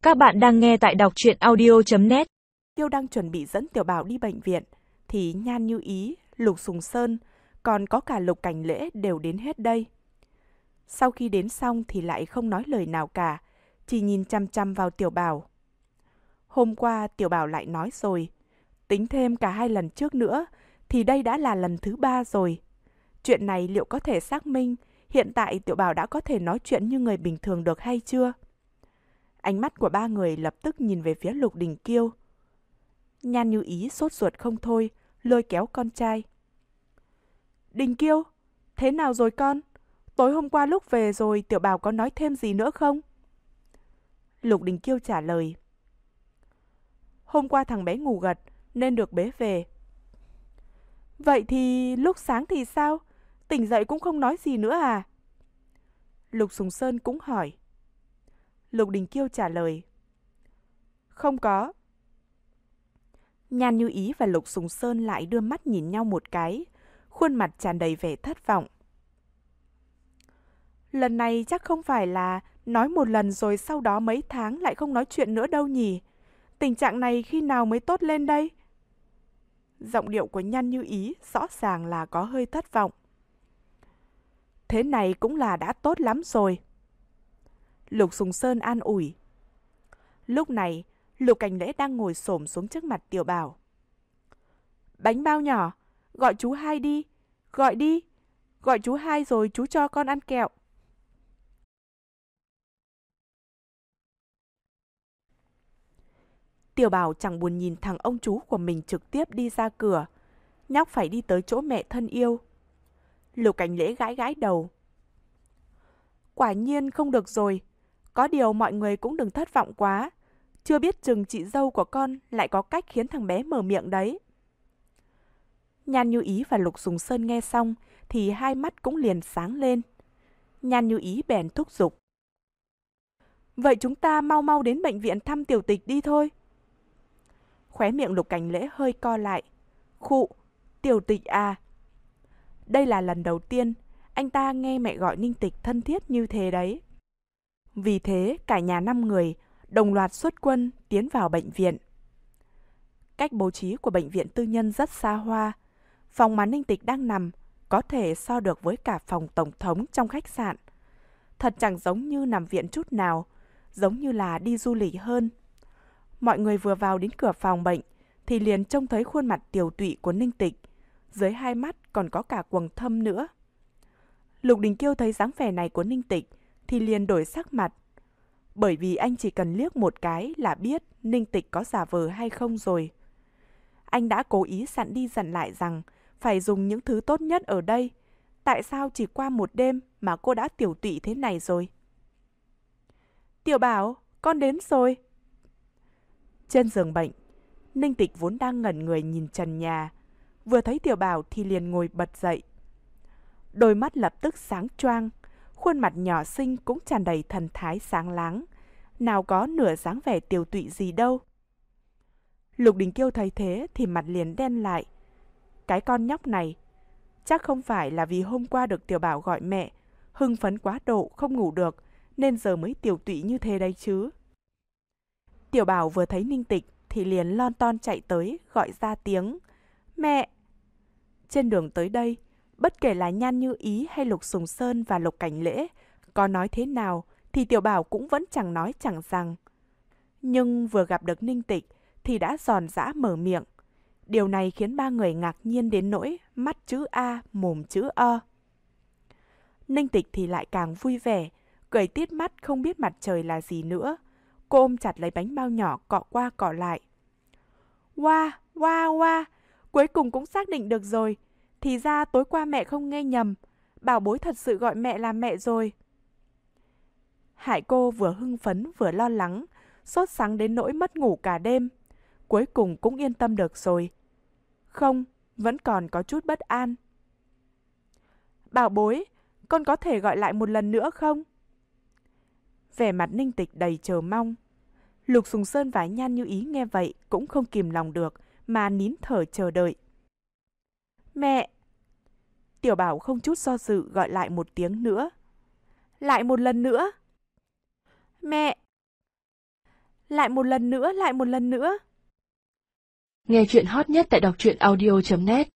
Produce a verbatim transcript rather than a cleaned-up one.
Các bạn đang nghe tại đọc truyện audio chấm net. Tiêu đang chuẩn bị dẫn Tiểu Bảo đi bệnh viện, thì Nhan Như Ý, Lục Sùng Sơn, còn có cả Lục Cảnh Lễ đều đến hết đây. Sau khi đến xong thì lại không nói lời nào cả, chỉ nhìn chăm chăm vào Tiểu Bảo. Hôm qua Tiểu Bảo lại nói rồi, tính thêm cả hai lần trước nữa, thì đây đã là lần thứ ba rồi. Chuyện này liệu có thể xác minh hiện tại Tiểu Bảo đã có thể nói chuyện như người bình thường được hay chưa? Ánh mắt của ba người lập tức nhìn về phía Lục Đình Kiêu. Nhan Như Ý sốt ruột không thôi, lôi kéo con trai. Đình Kiêu, thế nào rồi con? Tối hôm qua lúc về rồi Tiểu Bảo có nói thêm gì nữa không? Lục Đình Kiêu trả lời. Hôm qua thằng bé ngủ gật nên được bế về. Vậy thì lúc sáng thì sao? Tỉnh dậy cũng không nói gì nữa à? Lục Sùng Sơn cũng hỏi. Lục Đình Kiêu trả lời. Không có. Nhan Như Ý và Lục Sùng Sơn lại đưa mắt nhìn nhau một cái, khuôn mặt tràn đầy vẻ thất vọng. Lần này chắc không phải là nói một lần rồi sau đó mấy tháng lại không nói chuyện nữa đâu nhỉ? Tình trạng này khi nào mới tốt lên đây? Giọng điệu của Nhan Như Ý rõ ràng là có hơi thất vọng. Thế này cũng là đã tốt lắm rồi. Lục Sùng Sơn an ủi. Lúc này, Lục Cảnh Lễ đang ngồi xổm xuống trước mặt Tiểu Bảo. Bánh bao nhỏ, gọi chú Hai đi, gọi đi, gọi chú Hai rồi chú cho con ăn kẹo. Tiểu Bảo chẳng buồn nhìn thằng ông chú của mình trực tiếp đi ra cửa, nhóc phải đi tới chỗ mẹ thân yêu. Lục Cảnh Lễ gãi gãi đầu. Quả nhiên không được rồi, có điều mọi người cũng đừng thất vọng quá. Chưa biết chừng chị dâu của con lại có cách khiến thằng bé mở miệng đấy. Nhan Như Ý và Lục Sùng Sơn nghe xong thì hai mắt cũng liền sáng lên. Nhan Như Ý bèn thúc giục. Vậy chúng ta mau mau đến bệnh viện thăm Tiểu Tịch đi thôi. Khóe miệng Lục Cảnh Lễ hơi co lại. Khụ, Tiểu Tịch à. Đây là lần đầu tiên anh ta nghe mẹ gọi Ninh Tịch thân thiết như thế đấy. Vì thế cả nhà năm người đồng loạt xuất quân tiến vào bệnh viện. Cách bố trí của bệnh viện tư nhân rất xa hoa. Phòng mà Ninh Tịch đang nằm có thể so được với cả phòng tổng thống trong khách sạn. Thật chẳng giống như nằm viện chút nào, giống như là đi du lịch hơn. Mọi người vừa vào đến cửa phòng bệnh thì liền trông thấy khuôn mặt tiều tụy của Ninh Tịch. Dưới hai mắt còn có cả quầng thâm nữa. Lục Đình Kiêu thấy dáng vẻ này của Ninh Tịch thì liền đổi sắc mặt. Bởi vì anh chỉ cần liếc một cái là biết Ninh Tịch có giả vờ hay không rồi. Anh đã cố ý dặn đi dặn lại rằng phải dùng những thứ tốt nhất ở đây. Tại sao chỉ qua một đêm mà cô đã tiểu tụy thế này rồi? Tiểu Bảo, con đến rồi. Trên giường bệnh, Ninh Tịch vốn đang ngẩn người nhìn trần nhà. Vừa thấy Tiểu Bảo thì liền ngồi bật dậy. Đôi mắt lập tức sáng choang, khuôn mặt nhỏ xinh cũng tràn đầy thần thái sáng láng, nào có nửa dáng vẻ tiều tụy gì đâu. Lục Đình Kiêu thấy thế thì mặt liền đen lại. Cái con nhóc này, chắc không phải là vì hôm qua được Tiểu Bảo gọi mẹ, hưng phấn quá độ không ngủ được, nên giờ mới tiều tụy như thế đấy chứ. Tiểu Bảo vừa thấy Ninh Tịch thì liền lon ton chạy tới gọi ra tiếng mẹ. Trên đường tới đây, bất kể là Nhan Như Ý hay Lục Sùng Sơn và Lục Cảnh Lễ có nói thế nào thì Tiểu Bảo cũng vẫn chẳng nói chẳng rằng. Nhưng vừa gặp được Ninh Tịch thì đã giòn giã mở miệng. Điều này khiến ba người ngạc nhiên đến nỗi mắt chữ A, mồm chữ O. Ninh Tịch thì lại càng vui vẻ, cười tít mắt không biết mặt trời là gì nữa. Cô ôm chặt lấy bánh bao nhỏ cọ qua cọ lại. Wow, wow, wow, cuối cùng cũng xác định được rồi. Thì ra tối qua mẹ không nghe nhầm, bảo bối thật sự gọi mẹ là mẹ rồi. Hải cô vừa hưng phấn vừa lo lắng, sốt sắng đến nỗi mất ngủ cả đêm. Cuối cùng cũng yên tâm được rồi. Không, vẫn còn có chút bất an. Bảo bối, con có thể gọi lại một lần nữa không? Vẻ mặt Ninh Tịch đầy chờ mong. Lục Sùng Sơn và Nhan Như Ý nghe vậy cũng không kìm lòng được mà nín thở chờ đợi. Mẹ! Tiểu Bảo không chút do dự gọi lại một tiếng nữa. Lại một lần nữa. Mẹ! Lại một lần nữa, lại một lần nữa. Nghe chuyện hot nhất tại đọc truyện audio chấm net